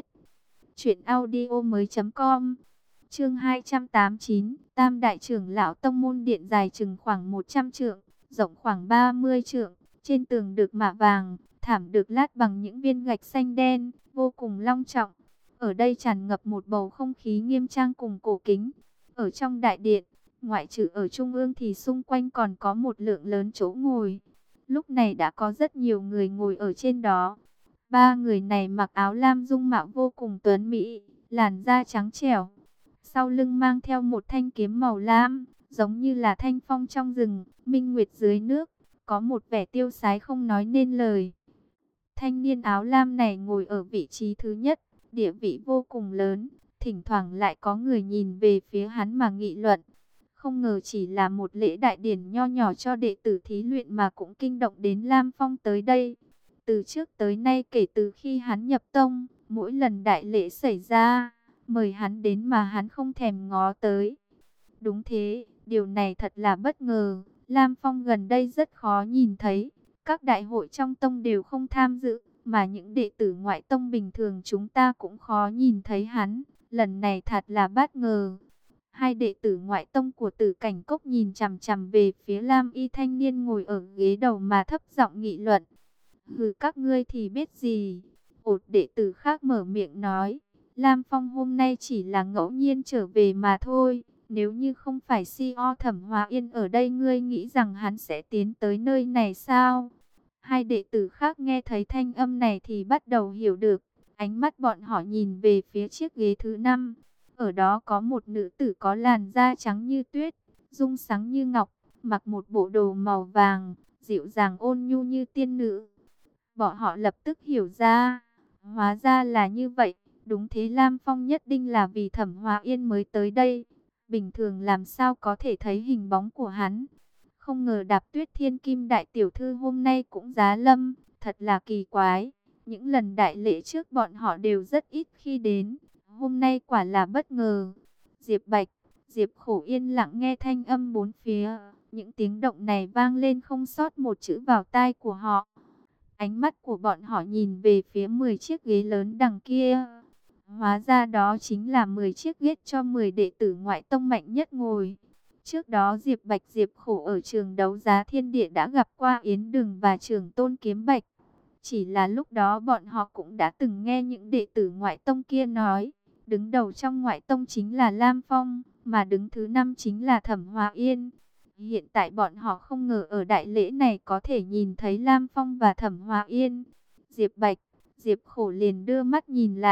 [SPEAKER 1] truyệnaudiomoi.com. Chương 289, Tam đại trưởng lão tông môn điện dài chừng khoảng 100 trượng, rộng khoảng 30 trượng, trên tường được mạ vàng, thảm được lát bằng những viên gạch xanh đen, vô cùng long trọng. Ở đây tràn ngập một bầu không khí nghiêm trang cùng cổ kính. Ở trong đại điện, ngoại trừ ở trung ương thì xung quanh còn có một lượng lớn chỗ ngồi. Lúc này đã có rất nhiều người ngồi ở trên đó. 3 người này mặc áo lam dung mạo vô cùng tuấn mỹ, làn da trắng trẻo. Sau lưng mang theo một thanh kiếm màu lam, giống như là thanh phong trong rừng, minh nguyệt dưới nước, có một vẻ tiêu sái không nói nên lời. Thanh niên áo lam này ngồi ở vị trí thứ nhất, địa vị vô cùng lớn, thỉnh thoảng lại có người nhìn về phía hắn mà nghị luận. Không ngờ chỉ là một lễ đại điển nho nhỏ cho đệ tử thí luyện mà cũng kinh động đến Lam Phong tới đây. Từ trước tới nay kể từ khi hắn nhập tông, mỗi lần đại lễ xảy ra, mời hắn đến mà hắn không thèm ngó tới. Đúng thế, điều này thật là bất ngờ. Lam Phong gần đây rất khó nhìn thấy. Các đại hội trong tông đều không tham dự, mà những đệ tử ngoại tông bình thường chúng ta cũng khó nhìn thấy hắn. Lần này thật là bất ngờ. 2 đệ tử ngoại tông của Tử Cảnh Cốc nhìn chằm chằm về phía Lam Y thanh niên ngồi ở ghế đầu mà thấp giọng nghị luận. Hừ, các ngươi thì biết gì? Một đệ tử khác mở miệng nói. Lam Phong hôm nay chỉ là ngẫu nhiên trở về mà thôi. Nếu như không phải CEO Thẩm Hòa Yên ở đây, ngươi nghĩ rằng hắn sẽ tiến tới nơi này sao? 2 đệ tử khác nghe thấy thanh âm này thì bắt đầu hiểu được. Ánh mắt bọn họ nhìn về phía chiếc ghế thứ 5. Ở đó có một nữ tử có làn da trắng như tuyết, dung sáng như ngọc, mặc một bộ đồ màu vàng, dịu dàng ôn nhu như tiên nữ. Bọn họ lập tức hiểu ra, hóa ra là như vậy. Đúng thế, Lam Phong nhất định là vì Thẩm Hòa Yên mới tới đây. Bình thường làm sao có thể thấy hình bóng của hắn. Không ngờ Đạp Tuyết Thiên Kim đại tiểu thư hôm nay cũng giá lâm, thật là kỳ quái. Những lần đại lễ trước bọn họ đều rất ít khi đến, hôm nay quả là bất ngờ. Diệp Bạch, Diệp Khổ yên lặng nghe thanh âm bốn phía, những tiếng động này vang lên không sót một chữ vào tai của họ. Ánh mắt của bọn họ nhìn về phía 10 chiếc ghế lớn đằng kia. Hóa ra đó chính là 10 chiếc ghế cho 10 đệ tử ngoại tông mạnh nhất ngồi. Trước đó Diệp Bạch Diệp Khổ ở trường đấu giá thiên địa đã gặp qua Yến Đừng và Trường Tôn Kiếm Bạch. Chỉ là lúc đó bọn họ cũng đã từng nghe những đệ tử ngoại tông kia nói, đứng đầu trong ngoại tông chính là Lam Phong, mà đứng thứ 5 chính là Thẩm Hòa Yên. Hiện tại bọn họ không ngờ ở đại lễ này có thể nhìn thấy Lam Phong và Thẩm Hòa Yên. Diệp Bạch, Diệp Khổ liền đưa mắt nhìn lại,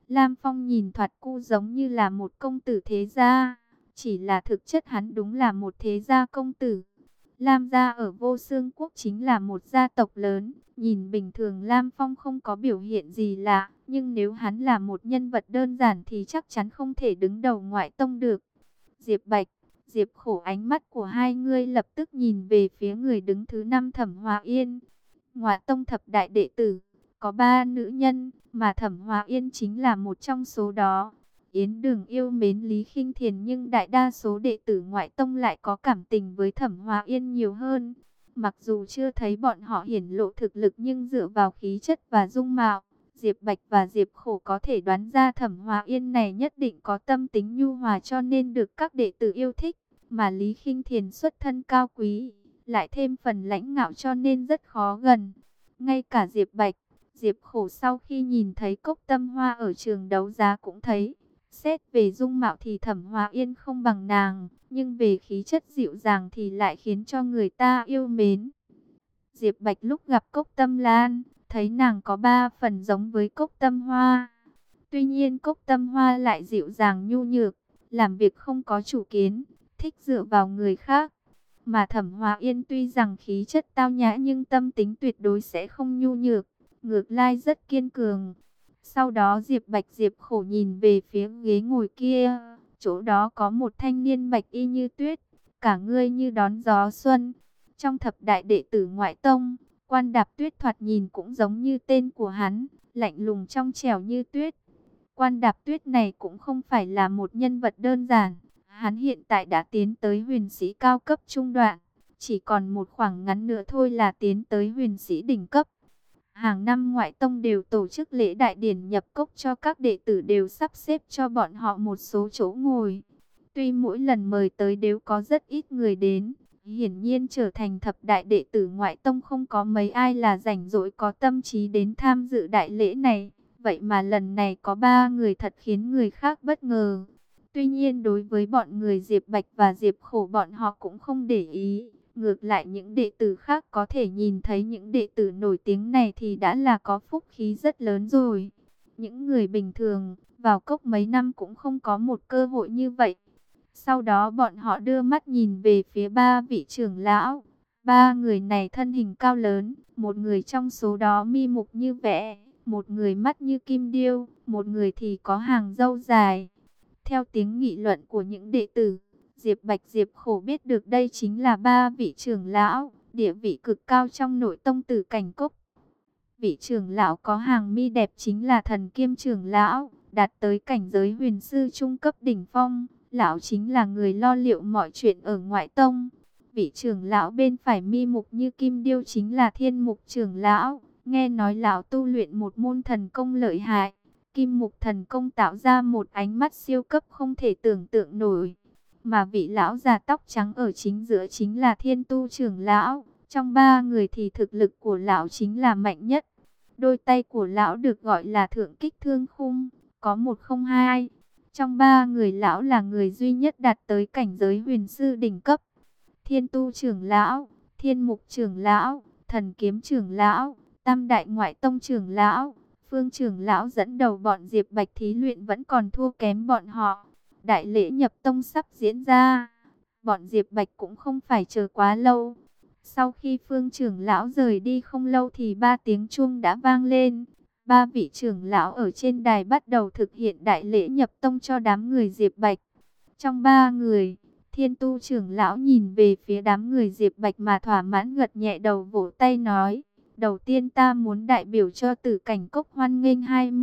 [SPEAKER 1] Lam Phong nhìn thoạt cu giống như là một công tử thế gia, chỉ là thực chất hắn đúng là một thế gia công tử. Lam gia ở Vô Xương Quốc chính là một gia tộc lớn, nhìn bình thường Lam Phong không có biểu hiện gì lạ, nhưng nếu hắn là một nhân vật đơn giản thì chắc chắn không thể đứng đầu ngoại tông được. Diệp Bạch, Diệp Khổ, ánh mắt của hai người lập tức nhìn về phía người đứng thứ 5 Thẩm Hòa Yên. Ngoại tông thập đại đệ tử, có 3 nữ nhân, mà Thẩm Hòa Yên chính là một trong số đó. Yến Đường yêu mến Lý Khinh Thiền, nhưng đại đa số đệ tử ngoại tông lại có cảm tình với Thẩm Hòa Yên nhiều hơn. Mặc dù chưa thấy bọn họ hiển lộ thực lực, nhưng dựa vào khí chất và dung mạo, Diệp Bạch và Diệp Khổ có thể đoán ra Thẩm Hòa Yên này nhất định có tâm tính nhu hòa, cho nên được các đệ tử yêu thích. Mà Lý Khinh Thiền xuất thân cao quý, lại thêm phần lãnh ngạo, cho nên rất khó gần. Ngay cả Diệp Bạch, Diệp Khổ sau khi nhìn thấy Cốc Tâm Hoa ở trường đấu giá cũng thấy, xét về dung mạo thì Thẩm Hòa Yên không bằng nàng, nhưng về khí chất dịu dàng thì lại khiến cho người ta yêu mến. Diệp Bạch lúc gặp Cốc Tâm Lan, thấy nàng có 3 phần giống với Cốc Tâm Hoa. Tuy nhiên Cốc Tâm Hoa lại dịu dàng nhu nhược, làm việc không có chủ kiến, thích dựa vào người khác. Mà Thẩm Hòa Yên tuy rằng khí chất tao nhã nhưng tâm tính tuyệt đối sẽ không nhu nhược, ngược lại rất kiên cường. Sau đó Diệp Bạch, Diệp Khổ nhìn về phía ghế ngồi kia, chỗ đó có một thanh niên bạch y như tuyết, cả người như đón gió xuân. Trong thập đại đệ tử ngoại tông, Quan Đạp Tuyết thoạt nhìn cũng giống như tên của hắn, lạnh lùng trong trẻo như tuyết. Quan Đạp Tuyết này cũng không phải là một nhân vật đơn giản. Hắn hiện tại đã tiến tới huyền sĩ cao cấp trung đoạn, chỉ còn một khoảng ngắn nữa thôi là tiến tới huyền sĩ đỉnh cấp. Hàng năm ngoại tông đều tổ chức lễ đại điển nhập cốc cho các đệ tử, đều sắp xếp cho bọn họ một số chỗ ngồi. Tuy mỗi lần mời tới đều có rất ít người đến, hiển nhiên trở thành thập đại đệ tử ngoại tông không có mấy ai là rảnh rỗi có tâm trí đến tham dự đại lễ này. Vậy mà lần này có 3 người thật khiến người khác bất ngờ. Tuy nhiên đối với bọn người Diệp Bạch và Diệp Khổ, bọn họ cũng không để ý. Ngược lại những đệ tử khác có thể nhìn thấy những đệ tử nổi tiếng này thì đã là có phúc khí rất lớn rồi. Những người bình thường vào cốc mấy năm cũng không có một cơ hội như vậy. Sau đó bọn họ đưa mắt nhìn về phía 3 vị trưởng lão. 3 người này thân hình cao lớn, một người trong số đó mi mục như vẽ, một người mắt như kim điêu, một người thì có hàng râu dài. Theo tiếng nghị luận của những đệ tử, Diệp Bạch, Diệp Khổ biết được đây chính là 3 vị trưởng lão, địa vị cực cao trong nội tông Tử Cảnh Cốc. Vị trưởng lão có hàng mi đẹp chính là Thần Kiêm trưởng lão, đạt tới cảnh giới huyền sư trung cấp đỉnh phong. Lão chính là người lo liệu mọi chuyện ở ngoại tông. Vị trưởng lão bên phải mi mục như kim điêu chính là Thiên Mục trưởng lão. Nghe nói lão tu luyện một môn thần công lợi hại. Kim Mục thần công tạo ra một ánh mắt siêu cấp không thể tưởng tượng nổi. Mà vị lão già tóc trắng ở chính giữa chính là Thiên Tu trưởng lão. Trong 3 người thì thực lực của lão chính là mạnh nhất. Đôi tay của lão được gọi là Thượng Kích Thương Khung, có 1 không 2. Trong 3 người lão là người duy nhất đạt tới cảnh giới huyền sư đỉnh cấp. Thiên Tu trưởng lão, Thiên Mục trưởng lão, Thần Kiếm trưởng lão, Tam đại ngoại tông trưởng lão, Phương trưởng lão dẫn đầu bọn Diệp Bạch thí luyện vẫn còn thua kém bọn họ. Đại lễ nhập tông sắp diễn ra, bọn Diệp Bạch cũng không phải chờ quá lâu. Sau khi Phương trưởng lão rời đi không lâu thì 3 tiếng chuông đã vang lên. 3 vị trưởng lão ở trên đài bắt đầu thực hiện đại lễ nhập tông cho đám người Diệp Bạch. Trong 3 người, Thiên Tu trưởng lão nhìn về phía đám người Diệp Bạch mà thỏa mãn gật nhẹ đầu, vỗ tay nói: đầu tiên ta muốn đại biểu cho Tử Cảnh Cốc hoan nghênh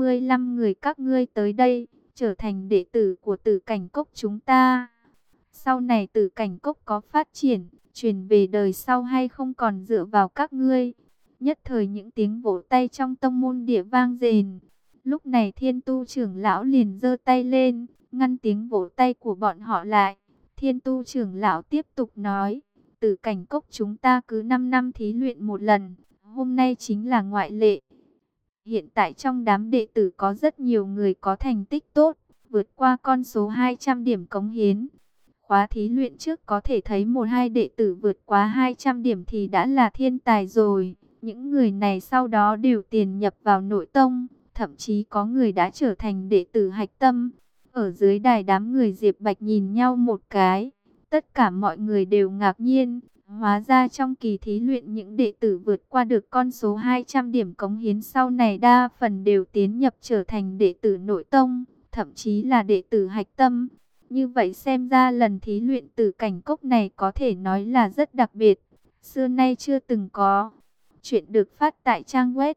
[SPEAKER 1] 25 người các ngươi tới đây, trở thành đệ tử của Tử Cảnh Cốc chúng ta. Sau này Tử Cảnh Cốc có phát triển, truyền về đời sau hay không còn dựa vào các ngươi. Nhất thời những tiếng vỗ tay trong tông môn địa vang rền. Lúc này Thiên Tu trưởng lão liền giơ tay lên, ngăn tiếng vỗ tay của bọn họ lại. Thiên Tu trưởng lão tiếp tục nói: Tử Cảnh Cốc chúng ta cứ 5 năm thí luyện một lần, hôm nay chính là ngoại lệ. Hiện tại trong đám đệ tử có rất nhiều người có thành tích tốt, vượt qua con số 200 điểm cống hiến. Khóa thí luyện trước có thể thấy 1-2 đệ tử vượt quá 200 điểm thì đã là thiên tài rồi. Những người này sau đó đều tiền nhập vào nội tông, thậm chí có người đã trở thành đệ tử hạch tâm. Ở dưới đài đám người Diệp Bạch nhìn nhau một cái, tất cả mọi người đều ngạc nhiên. Hóa ra trong kỳ thí luyện những đệ tử vượt qua được con số 200 điểm cống hiến sau này đa phần đều tiến nhập trở thành đệ tử nội tông, thậm chí là đệ tử hạch tâm. Như vậy xem ra lần thí luyện tử cảnh cốc này có thể nói là rất đặc biệt, xưa nay chưa từng có. Chuyện được phát tại trang web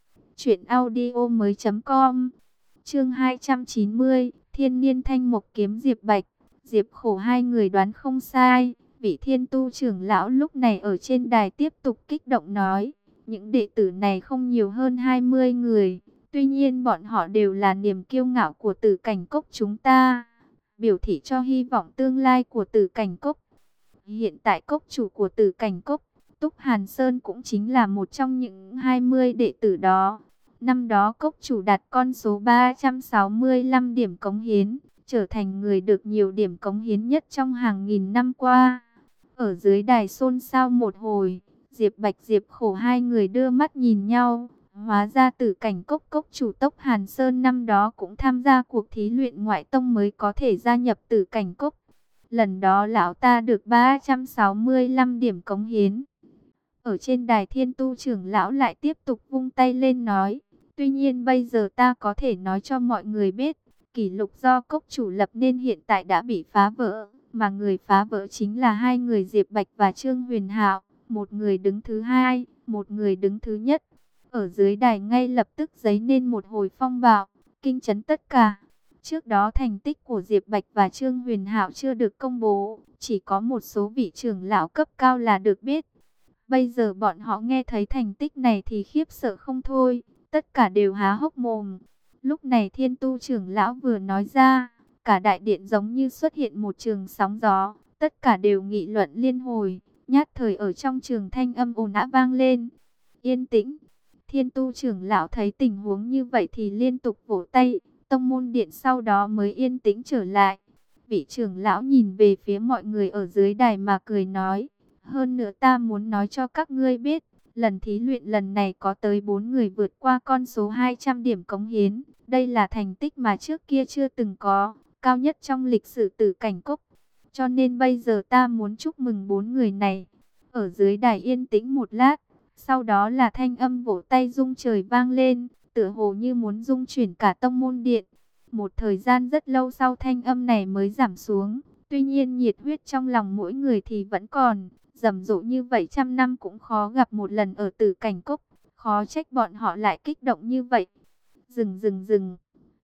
[SPEAKER 1] truyệnaudiomoi.com. Chương 290, Thiên Niên Thanh Mộc kiếm Diệp Bạch, Diệp Khổ hai người đoán không sai. Vị Thiên Tu trưởng lão lúc này ở trên đài tiếp tục kích động nói, những đệ tử này không nhiều hơn 20 người, tuy nhiên bọn họ đều là niềm kiêu ngạo của Tử Cảnh Cốc chúng ta, biểu thị cho hy vọng tương lai của Tử Cảnh Cốc. Hiện tại cốc chủ của Tử Cảnh Cốc, Túc Hàn Sơn cũng chính là một trong những 20 đệ tử đó. Năm đó cốc chủ đạt con số 365 điểm cống hiến, trở thành người được nhiều điểm cống hiến nhất trong hàng nghìn năm qua. Ở dưới đài xôn xao một hồi, Diệp Bạch Diệp Khổ hai người đưa mắt nhìn nhau. Hóa ra Tử Cảnh Cốc cốc chủ Tốc Hàn Sơn năm đó cũng tham gia cuộc thí luyện ngoại tông mới có thể gia nhập Tử Cảnh Cốc. Lần đó lão ta được 365 điểm cống hiến. Ở trên đài Thiên Tu trưởng lão lại tiếp tục vung tay lên nói, tuy nhiên bây giờ ta có thể nói cho mọi người biết, kỷ lục do cốc chủ lập nên hiện tại đã bị phá vỡ, mà người phá vỡ chính là hai người Diệp Bạch và Trương Huyền Hạo, một người đứng thứ hai, một người đứng thứ nhất. Ở dưới đài ngay lập tức giấy nên một hồi phong bạo, kinh chấn tất cả. Trước đó thành tích của Diệp Bạch và Trương Huyền Hạo chưa được công bố, chỉ có một số vị trưởng lão cấp cao là được biết. Bây giờ bọn họ nghe thấy thành tích này thì khiếp sợ không thôi, tất cả đều há hốc mồm. Lúc này Thiên Tu trưởng lão vừa nói ra, cả đại điện giống như xuất hiện một trường sóng gió, tất cả đều nghị luận liên hồi, nhát thời ở trong trường thanh âm ồn ào vang lên. Yên tĩnh. Thiên Tu trưởng lão thấy tình huống như vậy thì liên tục vỗ tay, tông môn điện sau đó mới yên tĩnh trở lại. Vị trưởng lão nhìn về phía mọi người ở dưới đài mà cười nói, hơn nữa ta muốn nói cho các ngươi biết, lần thí luyện lần này có tới 4 người vượt qua con số 200 điểm cống hiến. Đây là thành tích mà trước kia chưa từng có, cao nhất trong lịch sử Tử Cảnh Cốc. Cho nên bây giờ ta muốn chúc mừng 4 người này. Ở dưới đài yên tĩnh một lát, sau đó là thanh âm vỗ tay rung trời vang lên, tựa hồ như muốn rung chuyển cả tông môn điện. Một thời gian rất lâu sau thanh âm này mới giảm xuống, tuy nhiên nhiệt huyết trong lòng mỗi người thì vẫn còn. Rầm rộ như vậy trăm năm cũng khó gặp một lần ở Tử Cảnh Cốc, khó trách bọn họ lại kích động như vậy. Dừng.